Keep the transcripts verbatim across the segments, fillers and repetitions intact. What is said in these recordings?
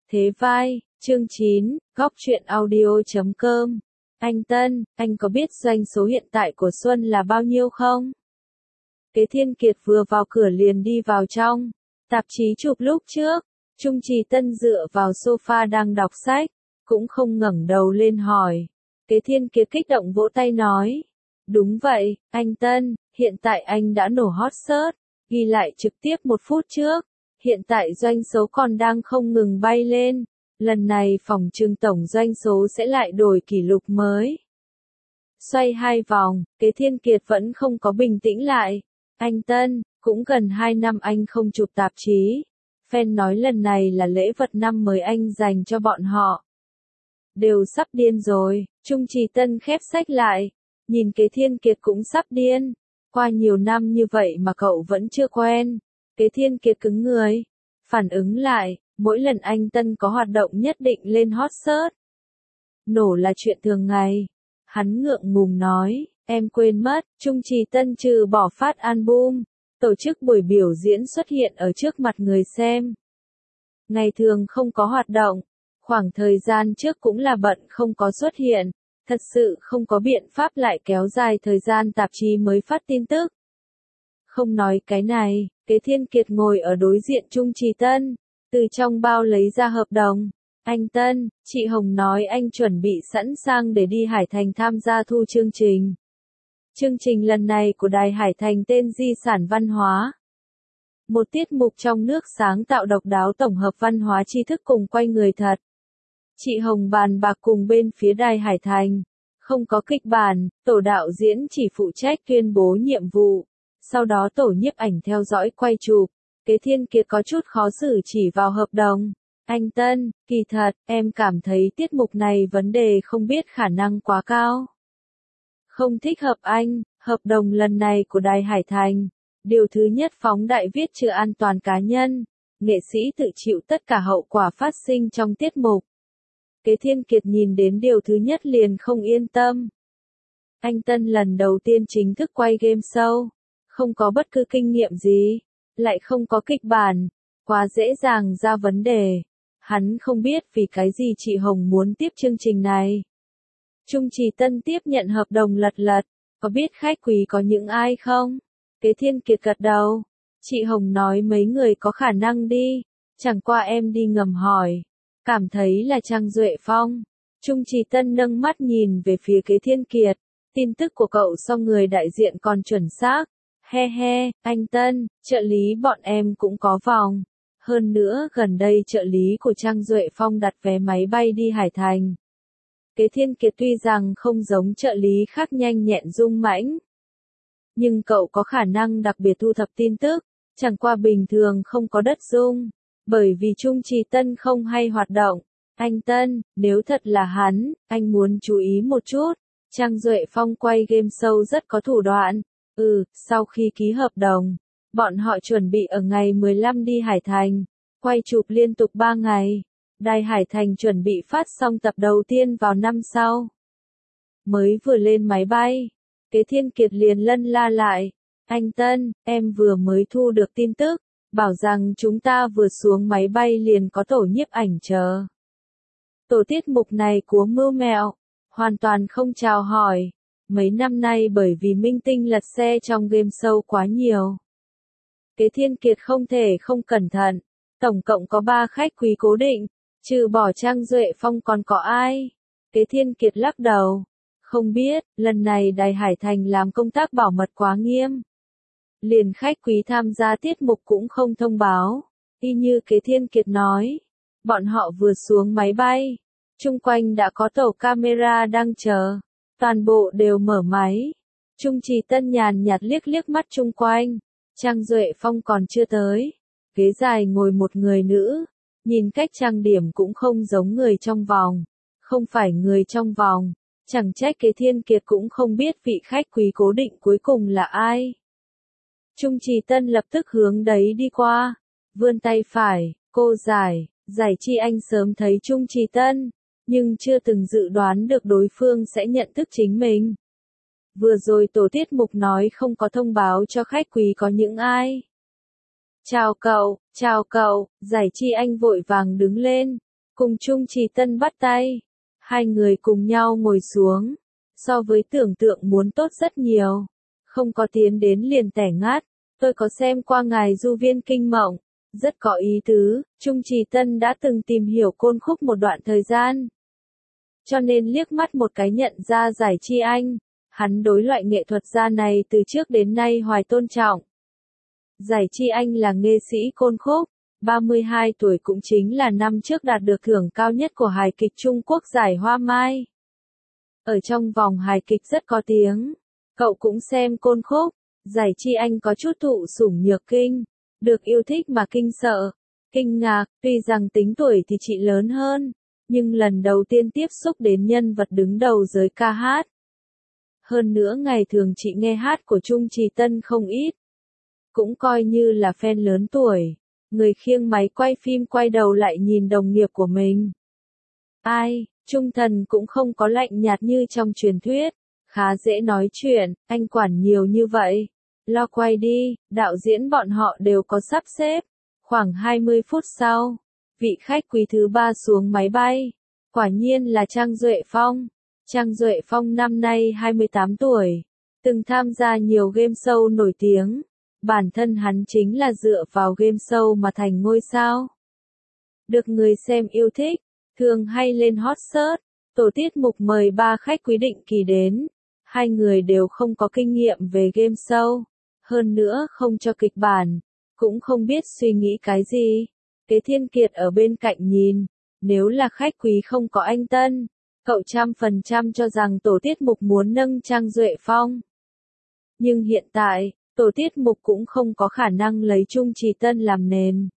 Thế vai, chương chín, góc truyện audio chấm com. Anh Tân, anh có biết doanh số hiện tại của Xuân là bao nhiêu không? Kế Thiên Kiệt vừa vào cửa liền đi vào trong. Tạp chí chụp lúc trước, Trung Trì Tân dựa vào sofa đang đọc sách, cũng không ngẩng đầu lên hỏi. Kế Thiên Kiệt kích động vỗ tay nói. Đúng vậy, anh Tân, hiện tại anh đã nổ hot search, ghi lại trực tiếp một phút trước. Hiện tại doanh số còn đang không ngừng bay lên. Lần này phòng trừng tổng doanh số sẽ lại đổi kỷ lục mới. Xoay hai vòng, Kế Thiên Kiệt vẫn không có bình tĩnh lại. Anh Tân, cũng gần hai năm anh không chụp tạp chí. Fan nói lần này là lễ vật năm mới anh dành cho bọn họ. Đều sắp điên rồi, Trung Trì Tân khép sách lại. Nhìn Kế Thiên Kiệt cũng sắp điên. Qua nhiều năm như vậy mà cậu vẫn chưa quen. Kế Thiên Kiệt cứng người. Phản ứng lại, mỗi lần anh Tân có hoạt động nhất định lên hot search. Nổ là chuyện thường ngày. Hắn ngượng ngùng nói, em quên mất, Trung Trì Tân trừ bỏ phát album, tổ chức buổi biểu diễn xuất hiện ở trước mặt người xem. Ngày thường không có hoạt động, khoảng thời gian trước cũng là bận không có xuất hiện, thật sự không có biện pháp lại kéo dài thời gian tạp chí mới phát tin tức. Không nói cái này, Kế Thiên Kiệt ngồi ở đối diện Trung Trì Tân, từ trong bao lấy ra hợp đồng. Anh Tân, chị Hồng nói anh chuẩn bị sẵn sàng để đi Hải Thành tham gia thu chương trình. Chương trình lần này của Đài Hải Thành tên Di sản văn hóa. Một tiết mục trong nước sáng tạo độc đáo tổng hợp văn hóa tri thức cùng quay người thật. Chị Hồng bàn bạc cùng bên phía Đài Hải Thành. Không có kịch bản, tổ đạo diễn chỉ phụ trách tuyên bố nhiệm vụ. Sau đó tổ nhiếp ảnh theo dõi quay chụp. Kế Thiên Kiệt có chút khó xử chỉ vào hợp đồng. Anh Tân, kỳ thật, em cảm thấy tiết mục này vấn đề không biết khả năng quá cao. Không thích hợp anh, hợp đồng lần này của Đài Hải Thành. Điều thứ nhất phóng đại viết chưa an toàn cá nhân. Nghệ sĩ tự chịu tất cả hậu quả phát sinh trong tiết mục. Kế Thiên Kiệt nhìn đến điều thứ nhất liền không yên tâm. Anh Tân lần đầu tiên chính thức quay game show. Không có bất cứ kinh nghiệm gì. Lại không có kịch bản. Quá dễ dàng ra vấn đề. Hắn không biết vì cái gì chị Hồng muốn tiếp chương trình này. Trung Trì Tân tiếp nhận hợp đồng lật lật. Có biết khách quý có những ai không? Kế Thiên Kiệt gật đầu. Chị Hồng nói mấy người có khả năng đi. Chẳng qua em đi ngầm hỏi. Cảm thấy là Trang Duệ Phong. Trung Trì Tân nâng mắt nhìn về phía Kế Thiên Kiệt. Tin tức của cậu so người đại diện còn chuẩn xác. He he, anh Tân, trợ lý bọn em cũng có vòng. Hơn nữa, gần đây trợ lý của Trang Duệ Phong đặt vé máy bay đi Hải Thành. Kế Thiên Kiệt tuy rằng không giống trợ lý khác nhanh nhẹn dung mãnh. Nhưng cậu có khả năng đặc biệt thu thập tin tức, chẳng qua bình thường không có đất dung. Bởi vì Trung Trì Tân không hay hoạt động. Anh Tân, nếu thật là hắn, anh muốn chú ý một chút. Trang Duệ Phong quay game show rất có thủ đoạn. Ừ, sau khi ký hợp đồng, bọn họ chuẩn bị ở ngày mười lăm đi Hải Thành, quay chụp liên tục ba ngày. Đài Hải Thành chuẩn bị phát xong tập đầu tiên vào năm sau. Mới vừa lên máy bay, Kế Thiên Kiệt liền lân la lại. Anh Tân, em vừa mới thu được tin tức, bảo rằng chúng ta vừa xuống máy bay liền có tổ nhiếp ảnh chờ. Tổ tiết mục này của mưu mẹo, hoàn toàn không chào hỏi. Mấy năm nay bởi vì minh tinh lật xe trong game show quá nhiều. Kế Thiên Kiệt không thể không cẩn thận. Tổng cộng có ba khách quý cố định. Trừ bỏ Trang Duệ Phong còn có ai? Kế Thiên Kiệt lắc đầu. Không biết, lần này Đài Hải Thành làm công tác bảo mật quá nghiêm. Liền khách quý tham gia tiết mục cũng không thông báo. Y như Kế Thiên Kiệt nói. Bọn họ vừa xuống máy bay. Chung quanh đã có tổ camera đang chờ. Toàn bộ đều mở máy. Trung Trì Tân nhàn nhạt liếc liếc mắt chung quanh. Trang Duệ Phong còn chưa tới. Ghế dài ngồi một người nữ. Nhìn cách trang điểm cũng không giống người trong vòng. Không phải người trong vòng. Chẳng trách Kế Thiên Kiệt cũng không biết vị khách quý cố định cuối cùng là ai. Trung Trì Tân lập tức hướng đấy đi qua. Vươn tay phải, cô giải, giải chi anh sớm thấy Trung Trì Tân. Nhưng chưa từng dự đoán được đối phương sẽ nhận thức chính mình. Vừa rồi tổ tiết mục nói không có thông báo cho khách quý có những ai. Chào cậu, chào cậu, giải chi anh vội vàng đứng lên. cùng Trung Trì Tân bắt tay. Hai người cùng nhau ngồi xuống. So với tưởng tượng muốn tốt rất nhiều. Không có tiến đến liền tẻ ngắt. Tôi có xem qua ngài Du Viên Kinh Mộng. Rất có ý tứ, Trung Trì Tân đã từng tìm hiểu côn khúc một đoạn thời gian. Cho nên liếc mắt một cái nhận ra Giải Chi Anh. Hắn đối loại nghệ thuật gia này từ trước đến nay hoài tôn trọng. Giải Chi Anh là nghệ sĩ côn khúc, ba mươi hai tuổi cũng chính là năm trước đạt được thưởng cao nhất của hài kịch Trung Quốc giải Hoa Mai. Ở trong vòng hài kịch rất có tiếng. Cậu cũng xem côn khúc, Giải Chi Anh có chút thụ sủng nhược kinh, được yêu thích mà kinh sợ, kinh ngạc, tuy rằng tính tuổi thì chị lớn hơn, nhưng lần đầu tiên tiếp xúc đến nhân vật đứng đầu giới ca hát. Hơn nữa ngày thường chị nghe hát của Trung Trì Tân không ít. Cũng coi như là fan lớn tuổi. Người khiêng máy quay phim quay đầu lại nhìn đồng nghiệp của mình. Ai, Trung Thần cũng không có lạnh nhạt như trong truyền thuyết. Khá dễ nói chuyện, anh quản nhiều như vậy. Lo quay đi, đạo diễn bọn họ đều có sắp xếp. Khoảng hai mươi phút sau, vị khách quý thứ ba xuống máy bay. Quả nhiên là Trang Duệ Phong. Trang Duệ Phong năm nay hai mươi tám tuổi, từng tham gia nhiều game show nổi tiếng. Bản thân hắn chính là dựa vào game show mà thành ngôi sao. Được người xem yêu thích, thường hay lên hot search. Tổ tiết mục mời ba khách quý định kỳ đến. Hai người đều không có kinh nghiệm về game show. Hơn nữa không cho kịch bản, cũng không biết suy nghĩ cái gì. Kế Thiên Kiệt ở bên cạnh nhìn, nếu là khách quý không có anh Tân, cậu trăm phần trăm cho rằng tổ tiết mục muốn nâng Trang Duệ Phong. Nhưng hiện tại, tổ tiết mục cũng không có khả năng lấy Trung Trì Tân làm nền.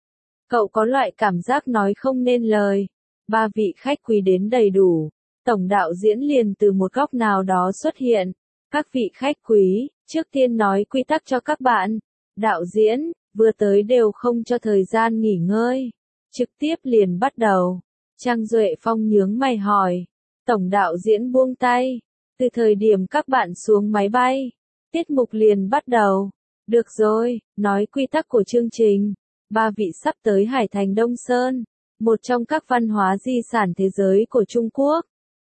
Cậu có loại cảm giác nói không nên lời. Ba vị khách quý đến đầy đủ. Tổng đạo diễn liền từ một góc nào đó xuất hiện. Các vị khách quý, trước tiên nói quy tắc cho các bạn. Đạo diễn, vừa tới đều không cho thời gian nghỉ ngơi. Trực tiếp liền bắt đầu. Trang Duệ Phong nhướng mày hỏi. Tổng đạo diễn buông tay. Từ thời điểm các bạn xuống máy bay, tiết mục liền bắt đầu. Được rồi, nói quy tắc của chương trình. Ba vị sắp tới Hải Thành Đông Sơn, một trong các văn hóa di sản thế giới của Trung Quốc.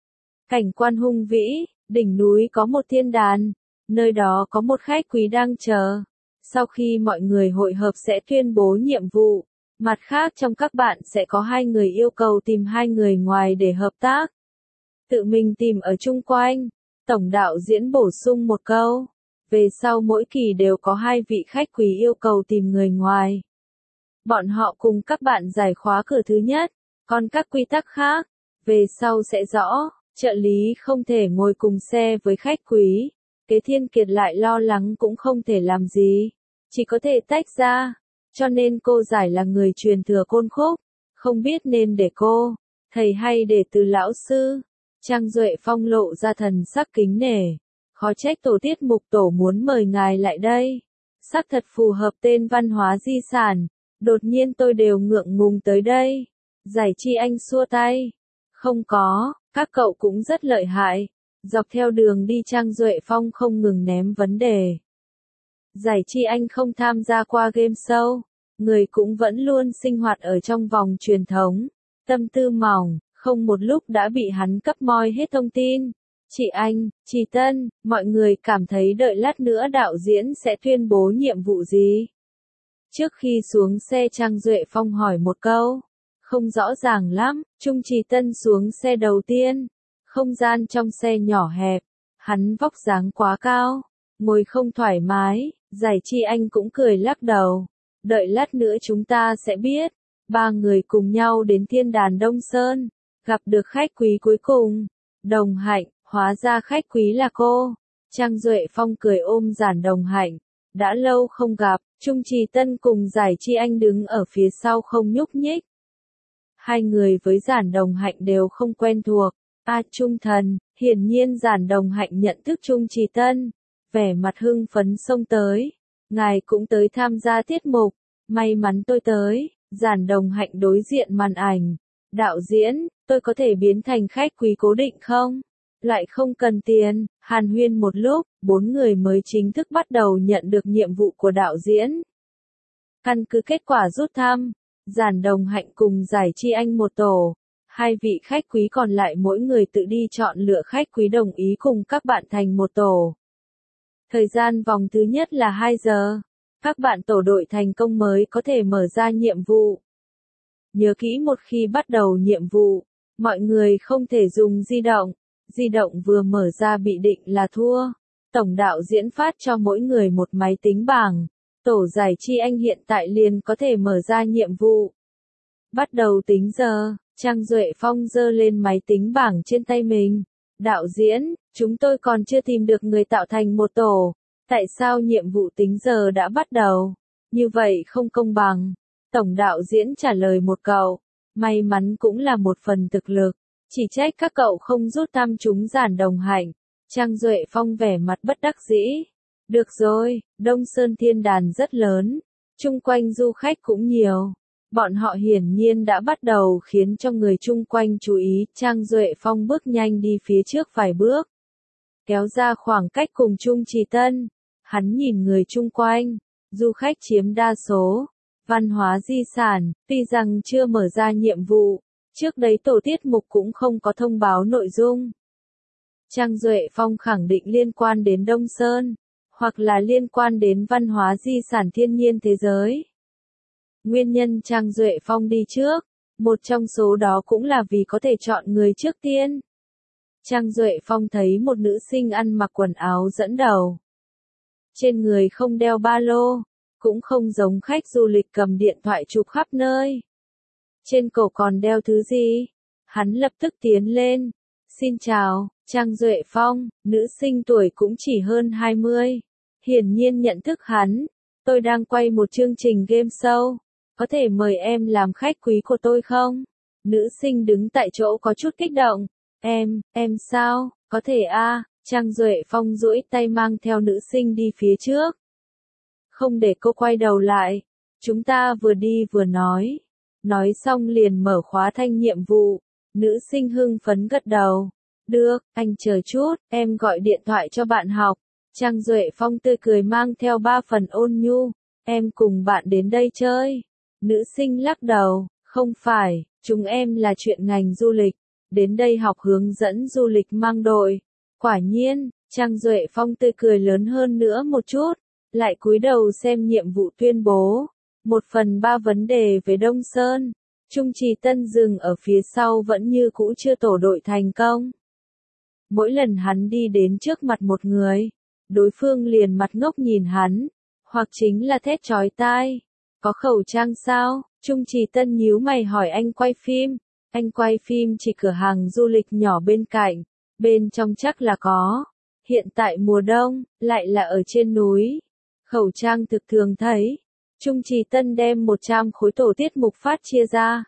Cảnh quan hùng vĩ, đỉnh núi có một thiên đàn, nơi đó có một khách quý đang chờ. Sau khi mọi người hội hợp sẽ tuyên bố nhiệm vụ. Mặt khác trong các bạn sẽ có hai người yêu cầu tìm hai người ngoài để hợp tác. Tự mình tìm ở chung quanh. Tổng đạo diễn bổ sung một câu. Về sau mỗi kỳ đều có hai vị khách quý yêu cầu tìm người ngoài. Bọn họ cùng các bạn giải khóa cửa thứ nhất, còn các quy tắc khác, về sau sẽ rõ. Trợ lý không thể ngồi cùng xe với khách quý. Kế Thiên Kiệt lại lo lắng cũng không thể làm gì. Chỉ có thể tách ra. Cho nên cô giải là người truyền thừa côn khúc. Không biết nên để cô, thầy hay để từ lão sư. Trang Duệ Phong lộ ra thần sắc kính nể. Khó trách tổ tiết mục tổ muốn mời ngài lại đây. Sắc thật phù hợp tên văn hóa di sản. Đột nhiên tôi đều ngượng ngùng tới đây. Giải Chi Anh xua tay. Không có, các cậu cũng rất lợi hại. Dọc theo đường đi Trang Duệ Phong không ngừng ném vấn đề. Giải Chi Anh không tham gia qua game show. Người cũng vẫn luôn sinh hoạt ở trong vòng truyền thống. Tâm tư mỏng, không một lúc đã bị hắn cấp moi hết thông tin. Chị Anh, chị Tân, mọi người cảm thấy đợi lát nữa đạo diễn sẽ tuyên bố nhiệm vụ gì? Trước khi xuống xe Trang Duệ Phong hỏi một câu. Không rõ ràng lắm, Trung Trì Tân xuống xe đầu tiên. Không gian trong xe nhỏ hẹp. Hắn vóc dáng quá cao. Ngồi không thoải mái, Giải Chi Anh cũng cười lắc đầu. Đợi lát nữa chúng ta sẽ biết. Ba người cùng nhau đến thiên đàn Đông Sơn. Gặp được khách quý cuối cùng. Đồng Hạnh, hóa ra khách quý là cô. Trang Duệ Phong cười ôm Giản Đồng Hạnh. Đã lâu không gặp, Trung Trì Tân cùng Giải Chi Anh đứng ở phía sau không nhúc nhích. Hai người với Giản Đồng Hạnh đều không quen thuộc. A Trung Thần, hiển nhiên Giản Đồng Hạnh nhận thức Trung Trì Tân. Vẻ mặt hưng phấn xông tới. Ngài cũng tới tham gia tiết mục. May mắn tôi tới. Giản Đồng Hạnh đối diện màn ảnh. Đạo diễn, tôi có thể biến thành khách quý cố định không? Lại không cần tiền. Hàn huyên một lúc, bốn người mới chính thức bắt đầu nhận được nhiệm vụ của đạo diễn. Căn cứ kết quả rút thăm, Giản Đồng Hạnh cùng Giải Chi Anh một tổ. Hai vị khách quý còn lại mỗi người tự đi chọn lựa khách quý đồng ý cùng các bạn thành một tổ. Thời gian vòng thứ nhất là hai giờ. Các bạn tổ đội thành công mới có thể mở ra nhiệm vụ. Nhớ kỹ một khi bắt đầu nhiệm vụ, mọi người không thể dùng di động. Di động vừa mở ra bị định là thua. Tổng đạo diễn phát cho mỗi người một máy tính bảng. Tổ Giải Chi Anh hiện tại liền có thể mở ra nhiệm vụ. Bắt đầu tính giờ, Trang Duệ Phong giơ lên máy tính bảng trên tay mình. Đạo diễn, chúng tôi còn chưa tìm được người tạo thành một tổ. Tại sao nhiệm vụ tính giờ đã bắt đầu? Như vậy không công bằng. Tổng đạo diễn trả lời một câu. May mắn cũng là một phần thực lực. Chỉ trách các cậu không rút thăm chúng Giản Đồng Hạnh. Trang Duệ Phong vẻ mặt bất đắc dĩ. Được rồi, Đông Sơn Thiên Đàn rất lớn. Chung quanh du khách cũng nhiều. Bọn họ hiển nhiên đã bắt đầu khiến cho người chung quanh chú ý. Trang Duệ Phong bước nhanh đi phía trước vài bước. Kéo ra khoảng cách cùng Trung Trì Tân. Hắn nhìn người chung quanh. Du khách chiếm đa số. Văn hóa di sản, tuy rằng chưa mở ra nhiệm vụ. Trước đấy tổ tiết mục cũng không có thông báo nội dung. Trang Duệ Phong khẳng định liên quan đến Đông Sơn. Hoặc là liên quan đến văn hóa di sản thiên nhiên thế giới. Nguyên nhân Trang Duệ Phong đi trước, một trong số đó cũng là vì có thể chọn người trước tiên. Trang Duệ Phong thấy một nữ sinh ăn mặc quần áo dẫn đầu. Trên người không đeo ba lô, cũng không giống khách du lịch cầm điện thoại chụp khắp nơi. Trên cổ còn đeo thứ gì? Hắn lập tức tiến lên. Xin chào, Trang Duệ Phong, nữ sinh tuổi cũng chỉ hơn hai mươi. Hiển nhiên nhận thức hắn. Tôi đang quay một chương trình game show. Có thể mời em làm khách quý của tôi không? Nữ sinh đứng tại chỗ có chút kích động. Em, em sao? Có thể a à? Trang Duệ Phong duỗi tay mang theo nữ sinh đi phía trước. Không để cô quay đầu lại. Chúng ta vừa đi vừa nói. Nói xong liền mở khóa thanh nhiệm vụ. Nữ sinh hưng phấn gật đầu. Được, anh chờ chút, em gọi điện thoại cho bạn học. Trang Duệ Phong tươi cười mang theo ba phần ôn nhu. Em cùng bạn đến đây chơi. Nữ sinh lắc đầu. Không phải, chúng em là chuyện ngành du lịch. Đến đây học hướng dẫn du lịch mang đội. Quả nhiên, Trang Duệ Phong tươi cười lớn hơn nữa một chút. Lại cúi đầu xem nhiệm vụ tuyên bố. Một phần ba vấn đề về Đông Sơn. Trung Trì Tân dừng ở phía sau vẫn như cũ chưa tổ đội thành công. Mỗi lần hắn đi đến trước mặt một người, đối phương liền mặt ngốc nhìn hắn, hoặc chính là thét chói tai. Có khẩu trang sao? Trung Trì Tân nhíu mày hỏi anh quay phim. Anh quay phim chỉ cửa hàng du lịch nhỏ bên cạnh, bên trong chắc là có. Hiện tại mùa đông, lại là ở trên núi. Khẩu trang thực thường thấy. Trung Trì Tân đem một trăm khối tổ tiết mục phát chia ra.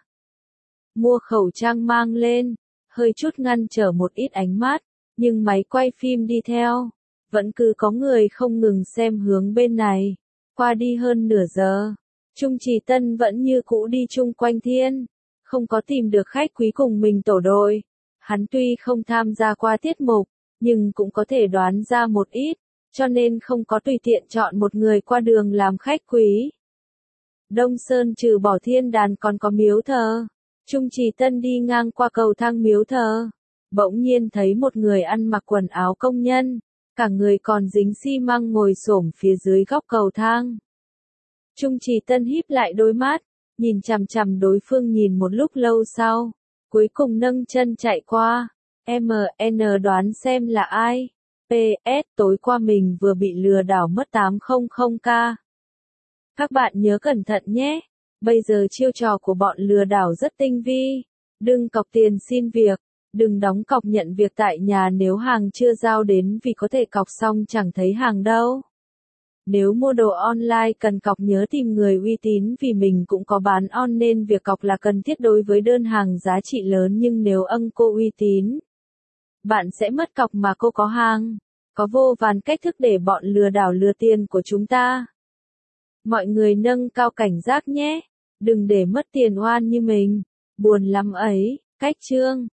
Mua khẩu trang mang lên, hơi chút ngăn trở một ít ánh mắt, nhưng máy quay phim đi theo. Vẫn cứ có người không ngừng xem hướng bên này. Qua đi hơn nửa giờ, Trung Trì Tân vẫn như cũ đi chung quanh thiên. Không có tìm được khách quý cùng mình tổ đội. Hắn tuy không tham gia qua tiết mục, nhưng cũng có thể đoán ra một ít, cho nên không có tùy tiện chọn một người qua đường làm khách quý. Đông Sơn trừ bỏ thiên đàn còn có miếu thờ. Trung Trì Tân đi ngang qua cầu thang miếu thờ. Bỗng nhiên thấy một người ăn mặc quần áo công nhân. Cả người còn dính xi măng ngồi xổm phía dưới góc cầu thang. Trung Trì Tân híp lại đôi mắt. Nhìn chằm chằm đối phương nhìn một lúc lâu sau. Cuối cùng nâng chân chạy qua. em en đoán xem là ai. pê ét tối qua mình vừa bị lừa đảo mất tám trăm k. Các bạn nhớ cẩn thận nhé. Bây giờ chiêu trò của bọn lừa đảo rất tinh vi. Đừng cọc tiền xin việc. Đừng đóng cọc nhận việc tại nhà nếu hàng chưa giao đến vì có thể cọc xong chẳng thấy hàng đâu. Nếu mua đồ online cần cọc nhớ tìm người uy tín vì mình cũng có bán on nên việc cọc là cần thiết đối với đơn hàng giá trị lớn nhưng nếu âng cô uy tín, bạn sẽ mất cọc mà cô có hàng. Có vô vàn cách thức để bọn lừa đảo lừa tiền của chúng ta. Mọi người nâng cao cảnh giác nhé. Đừng để mất tiền oan như mình. Buồn lắm ấy. Cách chương